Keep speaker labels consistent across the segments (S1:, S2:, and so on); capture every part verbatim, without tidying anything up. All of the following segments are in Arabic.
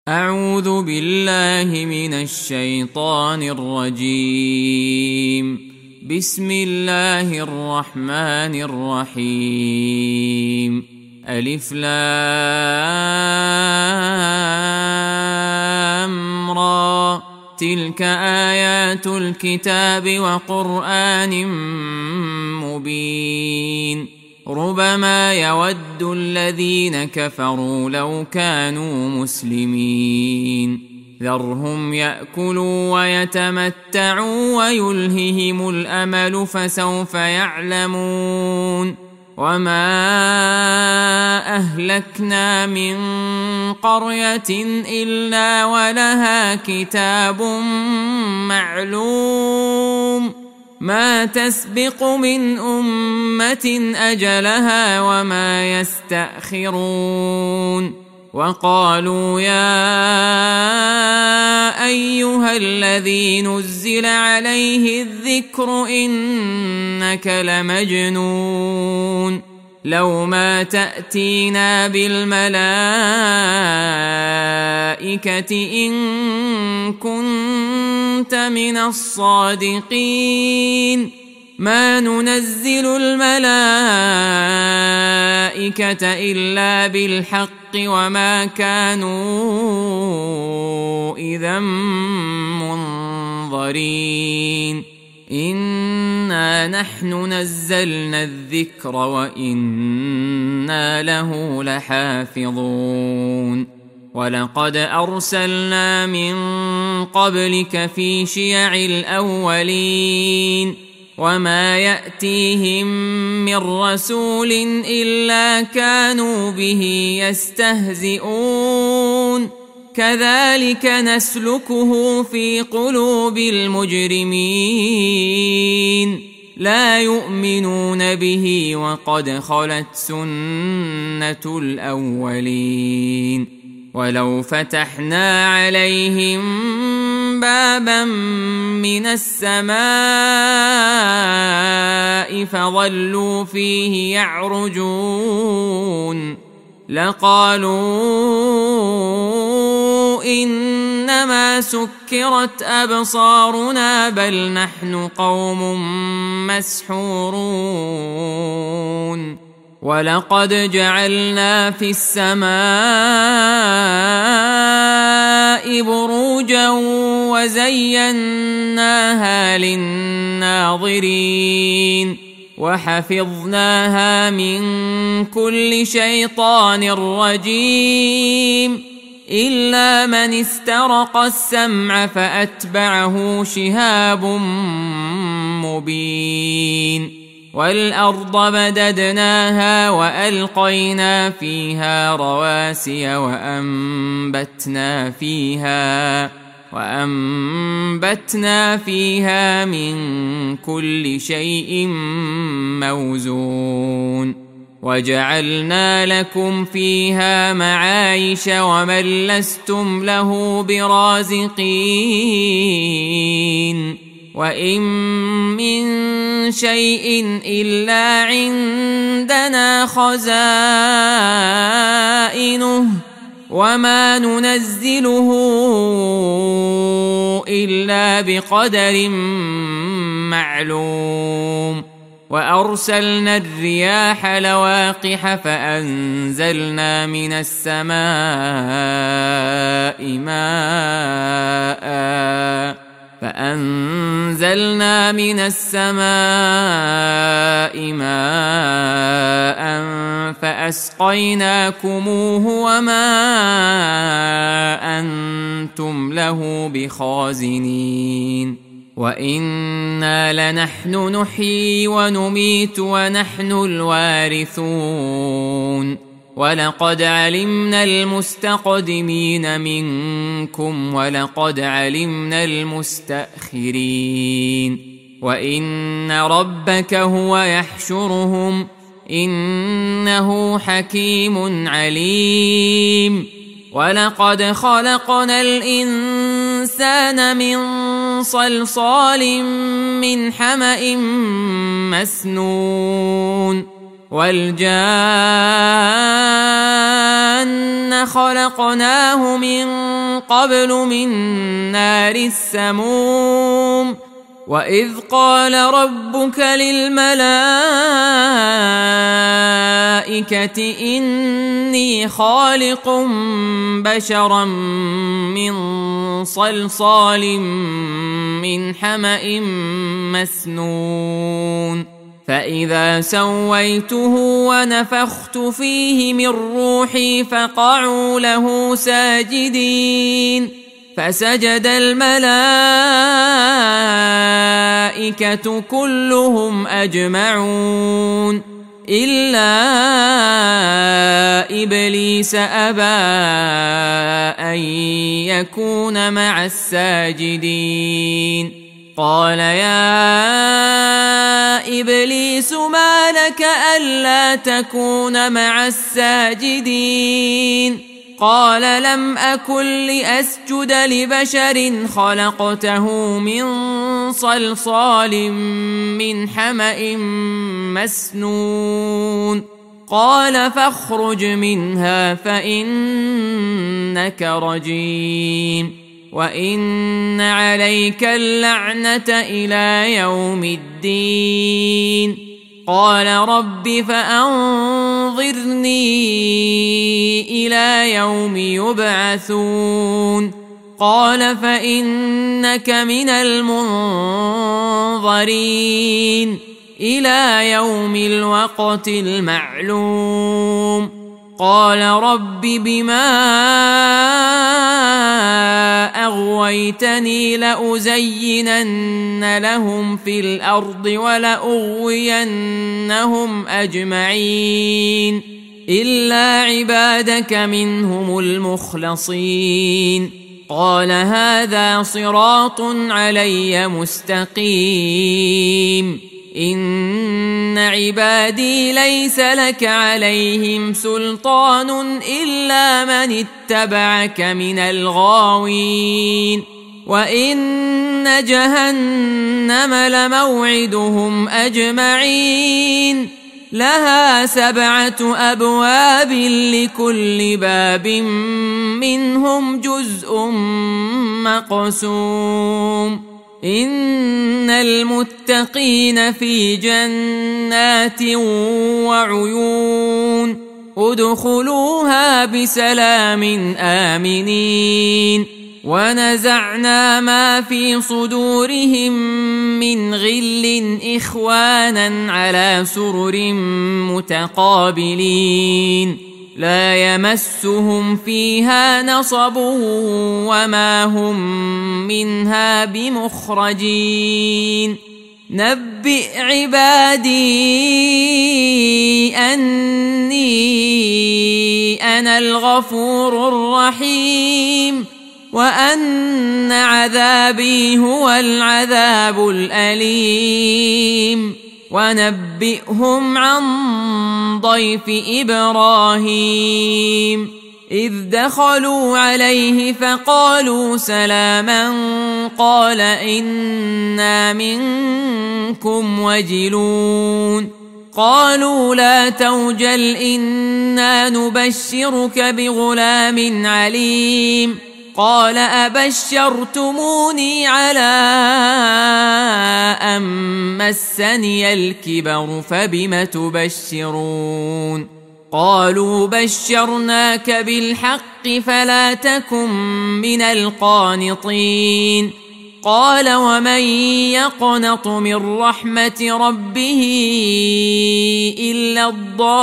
S1: أعوذ بالله من الشيطان الرجيم. بسم الله الرحمن الرحيم. ألف لام را تلك آيات الكتاب وقرآن مبين. ربما يود الذين كفروا لو كانوا مسلمين. ذرهم يأكلوا ويتمتعوا ويلههم الأمل فسوف يعلمون. وما أهلكنا من قرية إلا ولها كتاب معلوم. ما تسبق من أمة أجلها وما يستأخرون. وقالوا يا أيها الذي نزل عليه الذكر إنك لمجنون. لو ما تأتينا بالملائكة إن كنت من الصادقين. ما ننزل الملائكة إلا بالحق وما كانوا إذا منظرين. إنا نحن نزلنا الذكر وإنا له لحافظون. ولقد أرسلنا من قبلك في شيع الأولين وما يأتيهم من رسول إلا كانوا به يستهزئون. كذلك نسلكه في قلوب المجرمين. لا يؤمنون به وقد خلت سنة الأولين. ولو فتحنا عليهم بابا من السماء فظلوا فيه يعرجون لقالوا إنما سكرت أبصارنا بل نحن قوم مسحورون. ولقد جعلنا في السماء بروجا وزيناها للناظرين وحفظناها من كل شيطان رجيم إلا من استرق السمع فأتبعه شهاب مبين. والأرض مددناها وألقينا فيها رواسي وأنبتنا فيها وأنبتنا فيها من كل شيء موزون. وجعلنا لكم فيها معايش ومن لستم له برازقين. وإن من شيء إلا عندنا خزائنه وما ننزله إلا بقدر معلوم. وأرسلنا الرياح لواقح فأنزلنا من السماء ماء فأنزلنا من السماء ماء فأسقيناكموه وما أنتم له بخازنين. وإنا لنحن نحيي ونميت ونحن الوارثون. ولقد علمنا المستقدمين منكم ولقد علمنا المستأخرين. وإن ربك هو يحشرهم إنه حكيم عليم. ولقد خلقنا الإنسان من صلصال من حمأ مسنون. والجان خلقناه من قبل من نار السموم وإذ قال ربك للملائكة إني خالق بشرا من صلصال من حمأ مسنون فإذا سويته ونفخت فيه من روحي فقعوا له ساجدين فسجد الملائكة كلهم أجمعون إلا إبليس أبى أن يكون مع الساجدين قال يا إبليس ما لك ألا تكون مع الساجدين قال لم أكن لأسجد لبشر خلقته من صلصال من حمأ مسنون قال فاخرج منها فإنك رجيم وإن عليك اللعنة إلى يوم الدين قال رب فأنظرني إلى يوم يبعثون قال فإنك من المنظرين إلى يوم الوقت المعلوم قال رب بما أغويتني لأزينن لهم في الأرض ولأغوينهم أجمعين إلا عبادك منهم المخلصين قال هذا صراط علي مستقيم إن عبادي ليس لك عليهم سلطان إلا من اتبعك من الغاوين وإن جهنم لموعدهم أجمعين لها سبعة أبواب لكل باب منهم جزء مقسوم إن المتقين في جنات وعيون ادخلوها بسلام آمنين ونزعنا ما في صدورهم من غل إخوانا على سرر متقابلين لا يمسهم فيها نصب وما هم منها بمخرجين نبئ عبادي أني أنا الغفور الرحيم وأن عذابي هو العذاب الأليم ونبئهم عن ضيف إبراهيم إذ دخلوا عليه فقالوا سلاما قال إنا منكم وجلون قالوا لا توجل إنا نبشرك بغلام عليم قال أبشرتموني على أن مسني الكبر فبم تبشرون قالوا بشرناك بالحق فلا تكن من القانطين قال ومن يقنط من رحمة ربه إلا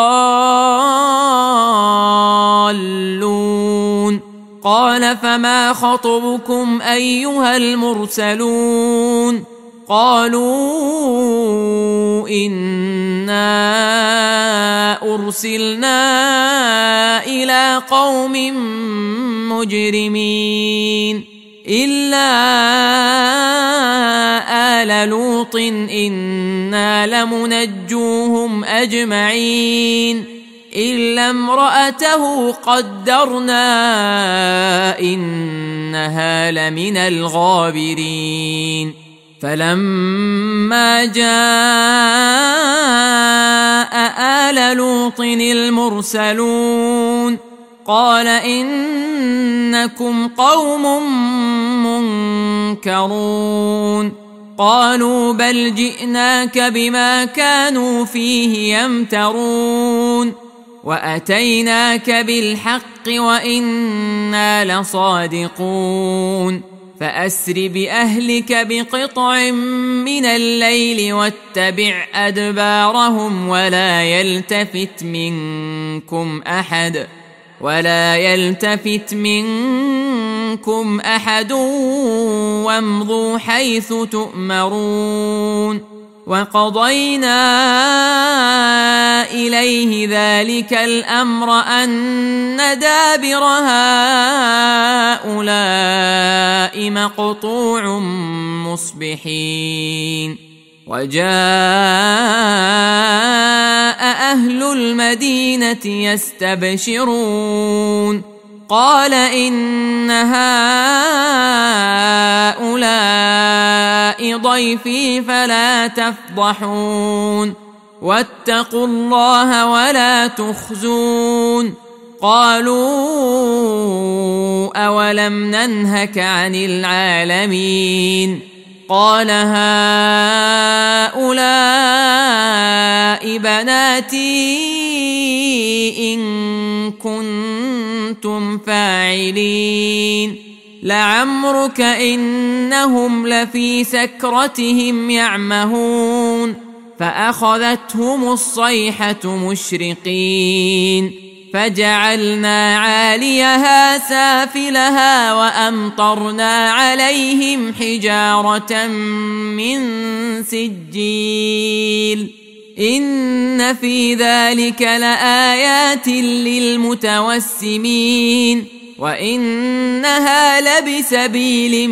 S1: الضالون قال فما خطبكم أيها المرسلون قالوا إنا أرسلنا إلى قوم مجرمين إلا آل لوط إنا لمنجوهم أجمعين إلا امرأته قدرنا إنها لمن الغابرين فلما جاء آل لوط المرسلون قال إنكم قوم منكرون قالوا بل جئناك بما كانوا فيه يمترون وأتيناك بالحق وإنا لصادقون فأسر بأهلك بقطع من الليل واتبع أدبارهم ولا يلتفت منكم أحد ولا يلتفت منكم أحد وامضوا حيث تؤمرون وقضينا إليه ذلك الأمر أن دابر هؤلاء مقطوع مصبحين وجاء أهل المدينة يستبشرون قال إن هؤلاء ضيفي فلا تفضحون واتقوا الله ولا تخزون قالوا أولم ننهك عن العالمين قال هؤلاء بناتي إن كنتم فاعلين لعمرك إنهم لفي سكرتهم يعمهون فأخذتهم الصيحة مشرقين فجعلنا عاليها سافلها وأمطرنا عليهم حجارة من سجيل إن في ذلك لآيات للمتوسمين وإنها لبسبيل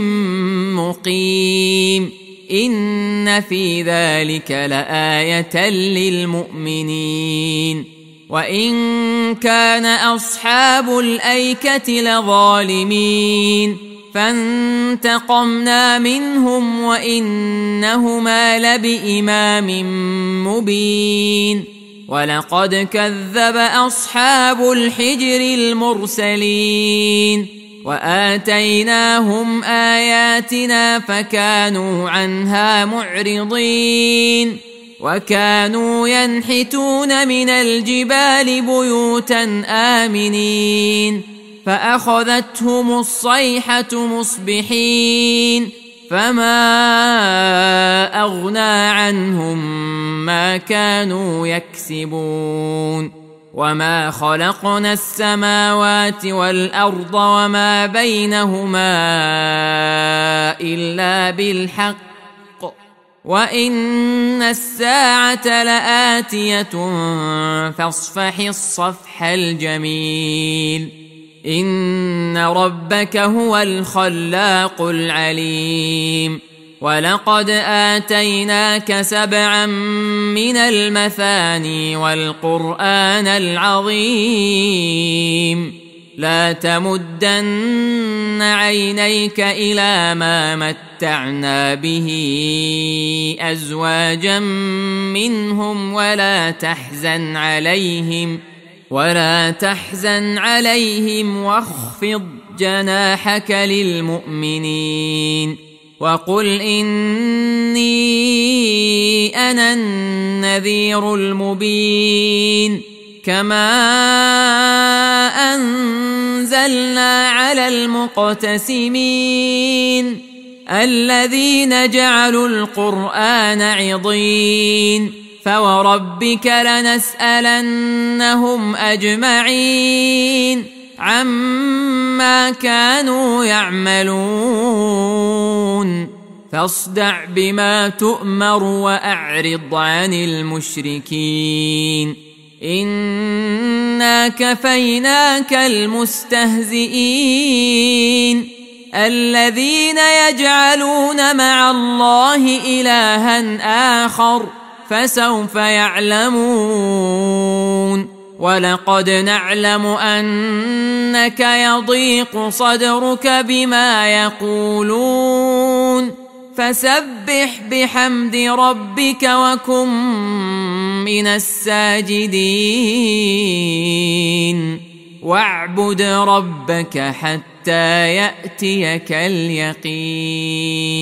S1: مقيم إن في ذلك لآية للمؤمنين وإن كان أصحاب الأيكة لظالمين فانتقمنا منهم وإنهما لبإمام مبين ولقد كذب أصحاب الحجر المرسلين وآتيناهم آياتنا فكانوا عنها معرضين وكانوا ينحتون من الجبال بيوتا آمنين فأخذتهم الصيحة مصبحين فما أغنى عنهم ما كانوا يكسبون وما خلقنا السماوات والأرض وما بينهما إلا بالحق وإن الساعة لآتية فاصفح الصفح الجميل إن ربك هو الخلاق العليم ولقد آتيناك سبعا من المثاني والقرآن العظيم لا تمدن عينيك إلى ما متعنا به أزواجا منهم ولا تحزن عليهم ولا تحزن عليهم واخفض جناحك للمؤمنين وقل إني أنا النذير المبين كما أنزلنا على المقتسمين الذين جعلوا القرآن عضين فوربك لنسألنهم أجمعين عما كانوا يعملون فاصدع بما تؤمر وأعرض عن المشركين إنا كفيناك المستهزئين الذين يجعلون مع الله إلها آخر فسوف يعلمون ولقد نعلم أنك يضيق صدرك بما يقولون فسبح بحمد ربك وكن من الساجدين واعبد ربك حتى يأتيك اليقين.